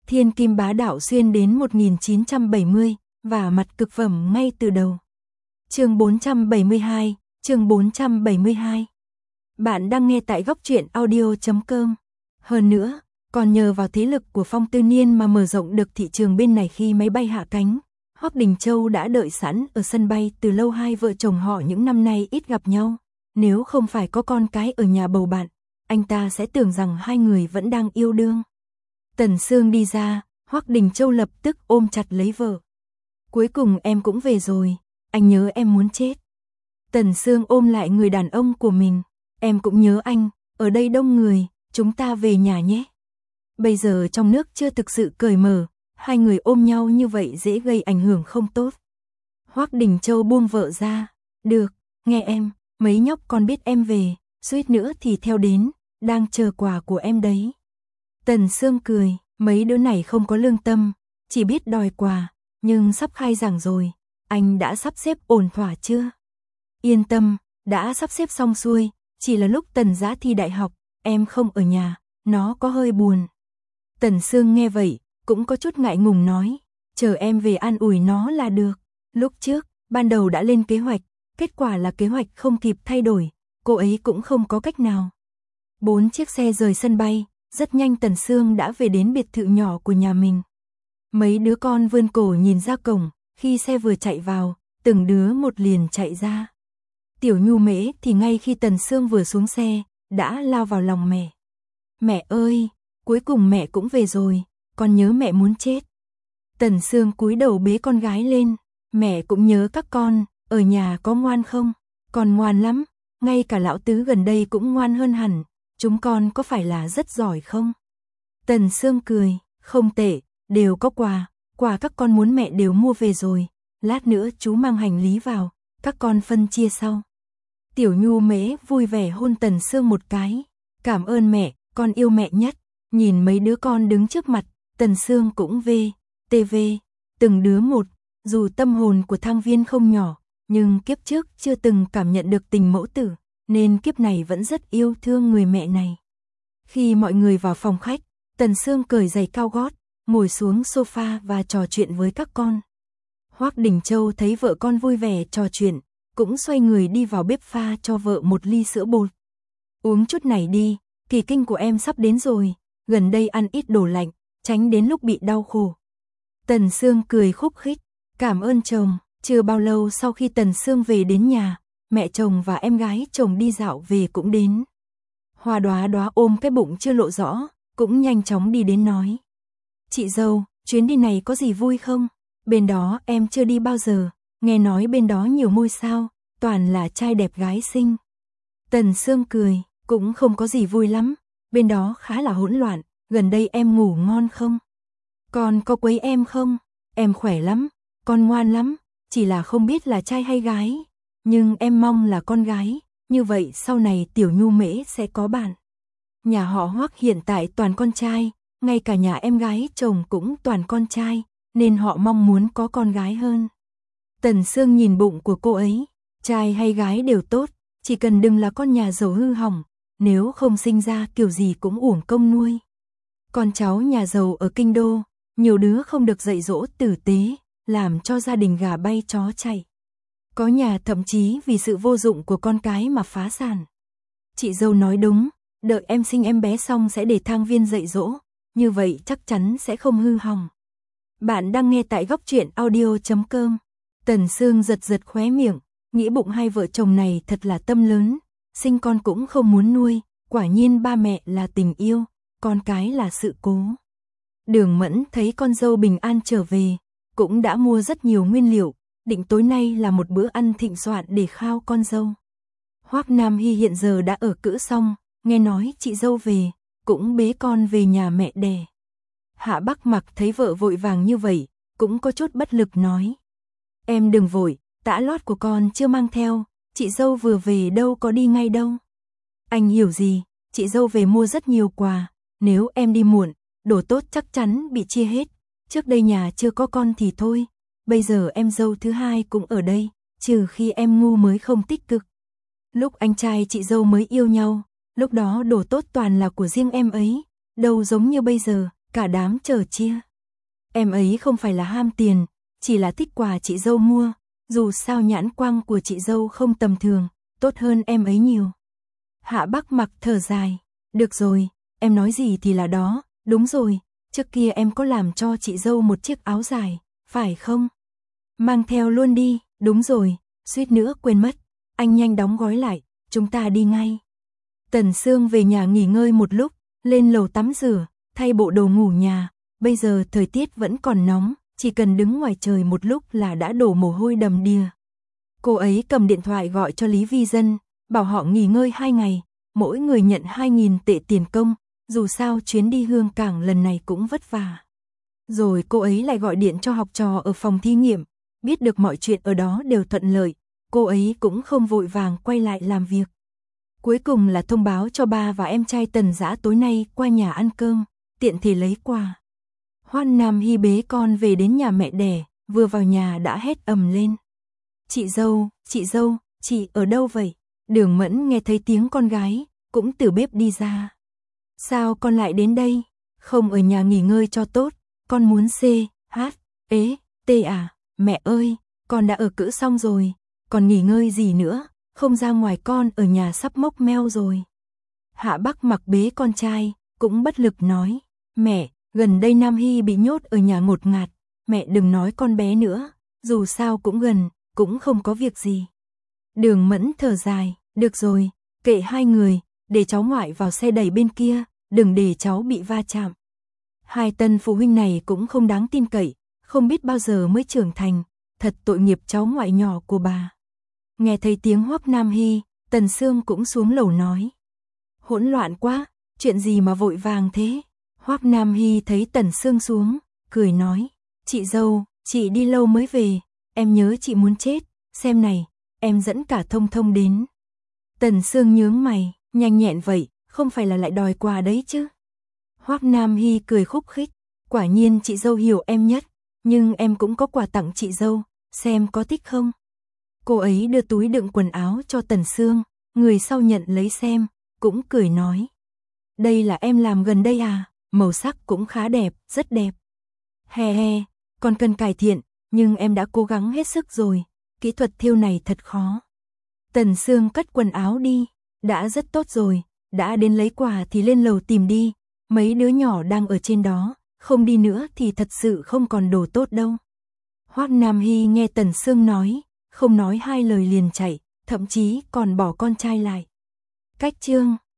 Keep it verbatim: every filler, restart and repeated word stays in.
Thiên kim bá đạo xuyên đến một nghìn chín trăm bảy mươi, và mặt cực phẩm ngay từ đầu. Chương bốn trăm bảy mươi hai, chương bốn trăm bảy mươi hai. Bạn đang nghe tại góc truyện audio chấm com. Hơn nữa, còn nhờ vào thế lực của Phong Tư Niên mà mở rộng được thị trường bên này. Khi máy bay hạ cánh, Hoắc Đình Châu đã đợi sẵn ở sân bay từ lâu. Hai vợ chồng họ những năm nay ít gặp nhau, nếu không phải có con cái ở nhà bầu bạn, anh ta sẽ tưởng rằng hai người vẫn đang yêu đương. Tần Sương đi ra, Hoắc Đình Châu lập tức ôm chặt lấy vợ. Cuối cùng em cũng về rồi, anh nhớ em muốn chết. Tần Sương ôm lại người đàn ông của mình. Em cũng nhớ anh, ở đây đông người, chúng ta về nhà nhé. Bây giờ trong nước chưa thực sự cởi mở, hai người ôm nhau như vậy dễ gây ảnh hưởng không tốt. Hoắc Đình Châu buông vợ ra. Được, nghe em, mấy nhóc con biết em về, suýt nữa thì theo đến, đang chờ quà của em đấy. Tần Sương cười, mấy đứa này không có lương tâm, chỉ biết đòi quà, nhưng sắp khai giảng rồi, anh đã sắp xếp ổn thỏa chưa? Yên tâm, đã sắp xếp xong xuôi, chỉ là lúc Tần Dã thi đại học, em không ở nhà, nó có hơi buồn. Tần Sương nghe vậy, cũng có chút ngại ngùng nói, chờ em về an ủi nó là được. Lúc trước, ban đầu đã lên kế hoạch, kết quả là kế hoạch không kịp thay đổi, cô ấy cũng không có cách nào. Bốn chiếc xe rời sân bay, rất nhanh Tần Sương đã về đến biệt thự nhỏ của nhà mình. Mấy đứa con vươn cổ nhìn ra cổng, khi xe vừa chạy vào, từng đứa một liền chạy ra. Tiểu Nhu Mễ thì ngay khi Tần Sương vừa xuống xe, đã lao vào lòng mẹ. Mẹ ơi, cuối cùng mẹ cũng về rồi, con nhớ mẹ muốn chết. Tần Sương cúi đầu bế con gái lên, mẹ cũng nhớ các con, ở nhà có ngoan không? Con ngoan lắm, ngay cả lão tứ gần đây cũng ngoan hơn hẳn, chúng con có phải là rất giỏi không? Tần Sương cười, không tệ, đều có quà, quà các con muốn mẹ đều mua về rồi, lát nữa chú mang hành lý vào, các con phân chia sau. Tiểu Nhu Mễ vui vẻ hôn Tần Sương một cái, cảm ơn mẹ, con yêu mẹ nhất. Nhìn mấy đứa con đứng trước mặt, Tần Sương cũng về, tê vê, từng đứa một, dù tâm hồn của Thang Viên không nhỏ, nhưng kiếp trước chưa từng cảm nhận được tình mẫu tử, nên kiếp này vẫn rất yêu thương người mẹ này. Khi mọi người vào phòng khách, Tần Sương cởi giày cao gót, ngồi xuống sofa và trò chuyện với các con. Hoắc Đình Châu thấy vợ con vui vẻ trò chuyện, cũng xoay người đi vào bếp pha cho vợ một ly sữa bột. Uống chút này đi, kỳ kinh của em sắp đến rồi, gần đây ăn ít đồ lạnh, tránh đến lúc bị đau khổ. Tần Sương cười khúc khích, cảm ơn chồng. Chưa bao lâu sau khi Tần Sương về đến nhà, mẹ chồng và em gái chồng đi dạo về cũng đến. Hoa Đóa Đóa ôm cái bụng chưa lộ rõ, cũng nhanh chóng đi đến nói. Chị dâu, chuyến đi này có gì vui không? Bên đó em chưa đi bao giờ, nghe nói bên đó nhiều ngôi sao, toàn là trai đẹp gái xinh. Tần Sương cười, cũng không có gì vui lắm, bên đó khá là hỗn loạn, gần đây em ngủ ngon không? Con có quấy em không? Em khỏe lắm, con ngoan lắm, chỉ là không biết là trai hay gái, nhưng em mong là con gái, như vậy sau này Tiểu Nhu Mễ sẽ có bạn. Nhà họ Hoắc hiện tại toàn con trai, ngay cả nhà em gái chồng cũng toàn con trai, nên họ mong muốn có con gái hơn. Tần Sương nhìn bụng của cô ấy, trai hay gái đều tốt, chỉ cần đừng là con nhà giàu hư hỏng, nếu không sinh ra kiểu gì cũng uổng công nuôi. Con cháu nhà giàu ở kinh đô, nhiều đứa không được dạy dỗ tử tế, làm cho gia đình gà bay chó chạy. Có nhà thậm chí vì sự vô dụng của con cái mà phá sản. Chị dâu nói đúng, đợi em sinh em bé xong sẽ để Thang Viên dạy dỗ, như vậy chắc chắn sẽ không hư hỏng. Bạn đang nghe tại góc truyện audio chấm com. Tần Sương giật giật khóe miệng, nghĩ bụng hai vợ chồng này thật là tâm lớn, sinh con cũng không muốn nuôi, quả nhiên ba mẹ là tình yêu, con cái là sự cố. Đường Mẫn thấy con dâu bình an trở về, cũng đã mua rất nhiều nguyên liệu, định tối nay là một bữa ăn thịnh soạn để khao con dâu. Hoắc Nam Hy hiện giờ đã ở cữ xong, nghe nói chị dâu về, cũng bế con về nhà mẹ đẻ. Hạ Bắc Mặc thấy vợ vội vàng như vậy, cũng có chút bất lực nói. Em đừng vội, tã lót của con chưa mang theo, chị dâu vừa về đâu có đi ngay đâu. Anh hiểu gì, chị dâu về mua rất nhiều quà, nếu em đi muộn, đồ tốt chắc chắn bị chia hết. Trước đây nhà chưa có con thì thôi, bây giờ em dâu thứ hai cũng ở đây, trừ khi em ngu mới không tích cực. Lúc anh trai chị dâu mới yêu nhau, lúc đó đồ tốt toàn là của riêng em ấy, đâu giống như bây giờ, cả đám chờ chia. Em ấy không phải là ham tiền, chỉ là thích quà chị dâu mua, dù sao nhãn quang của chị dâu không tầm thường, tốt hơn em ấy nhiều. Hạ Bắc Mặc thở dài, được rồi, em nói gì thì là đó, đúng rồi, trước kia em có làm cho chị dâu một chiếc áo dài, phải không? Mang theo luôn đi, đúng rồi, suýt nữa quên mất, anh nhanh đóng gói lại, chúng ta đi ngay. Tần Sương về nhà nghỉ ngơi một lúc, lên lầu tắm rửa, thay bộ đồ ngủ nhà, bây giờ thời tiết vẫn còn nóng, chỉ cần đứng ngoài trời một lúc là đã đổ mồ hôi đầm đìa. Cô ấy cầm điện thoại gọi cho Lý Vi Dân, bảo họ nghỉ ngơi hai ngày, mỗi người nhận hai nghìn tệ tiền công, dù sao chuyến đi Hương Cảng lần này cũng vất vả. Rồi cô ấy lại gọi điện cho học trò ở phòng thí nghiệm, biết được mọi chuyện ở đó đều thuận lợi, cô ấy cũng không vội vàng quay lại làm việc. Cuối cùng là thông báo cho ba và em trai Tần Dã tối nay qua nhà ăn cơm, tiện thể lấy quà. Hoan Nam Hy bế con về đến nhà mẹ đẻ, vừa vào nhà đã hét ầm lên. Chị dâu, chị dâu, chị ở đâu vậy? Đường Mẫn nghe thấy tiếng con gái, cũng từ bếp đi ra. Sao con lại đến đây? Không ở nhà nghỉ ngơi cho tốt, con muốn C, H, ế, T à? Mẹ ơi, con đã ở cữ xong rồi, còn nghỉ ngơi gì nữa, không ra ngoài con ở nhà sắp mốc meo rồi. Hạ Bắc Mặc bế con trai, cũng bất lực nói, mẹ, gần đây Nam Hy bị nhốt ở nhà ngột ngạt, mẹ đừng nói con bé nữa, dù sao cũng gần, cũng không có việc gì. Đường Mẫn thở dài, được rồi, kệ hai người, để cháu ngoại vào xe đẩy bên kia, đừng để cháu bị va chạm. Hai tân phụ huynh này cũng không đáng tin cậy, không biết bao giờ mới trưởng thành, thật tội nghiệp cháu ngoại nhỏ của bà. Nghe thấy tiếng Hoắc Nam Hy, Tần Sương cũng xuống lầu nói. Hỗn loạn quá, chuyện gì mà vội vàng thế? Hoắc Nam Hy thấy Tần Sương xuống, cười nói, chị dâu, chị đi lâu mới về, em nhớ chị muốn chết, xem này, em dẫn cả Thông Thông đến. Tần Sương nhướng mày, nhanh nhẹn vậy, không phải là lại đòi quà đấy chứ? Hoắc Nam Hy cười khúc khích, quả nhiên chị dâu hiểu em nhất, nhưng em cũng có quà tặng chị dâu, xem có thích không? Cô ấy đưa túi đựng quần áo cho Tần Sương, người sau nhận lấy xem, cũng cười nói. Đây là em làm gần đây à, màu sắc cũng khá đẹp, rất đẹp. He he, còn cần cải thiện, nhưng em đã cố gắng hết sức rồi, kỹ thuật thêu này thật khó. Tần Sương cất quần áo đi, đã rất tốt rồi, đã đến lấy quà thì lên lầu tìm đi, mấy đứa nhỏ đang ở trên đó, không đi nữa thì thật sự không còn đồ tốt đâu. Hoắc Nam Hy nghe Tần Sương nói, không nói hai lời liền chạy, thậm chí còn bỏ con trai lại. Cách chương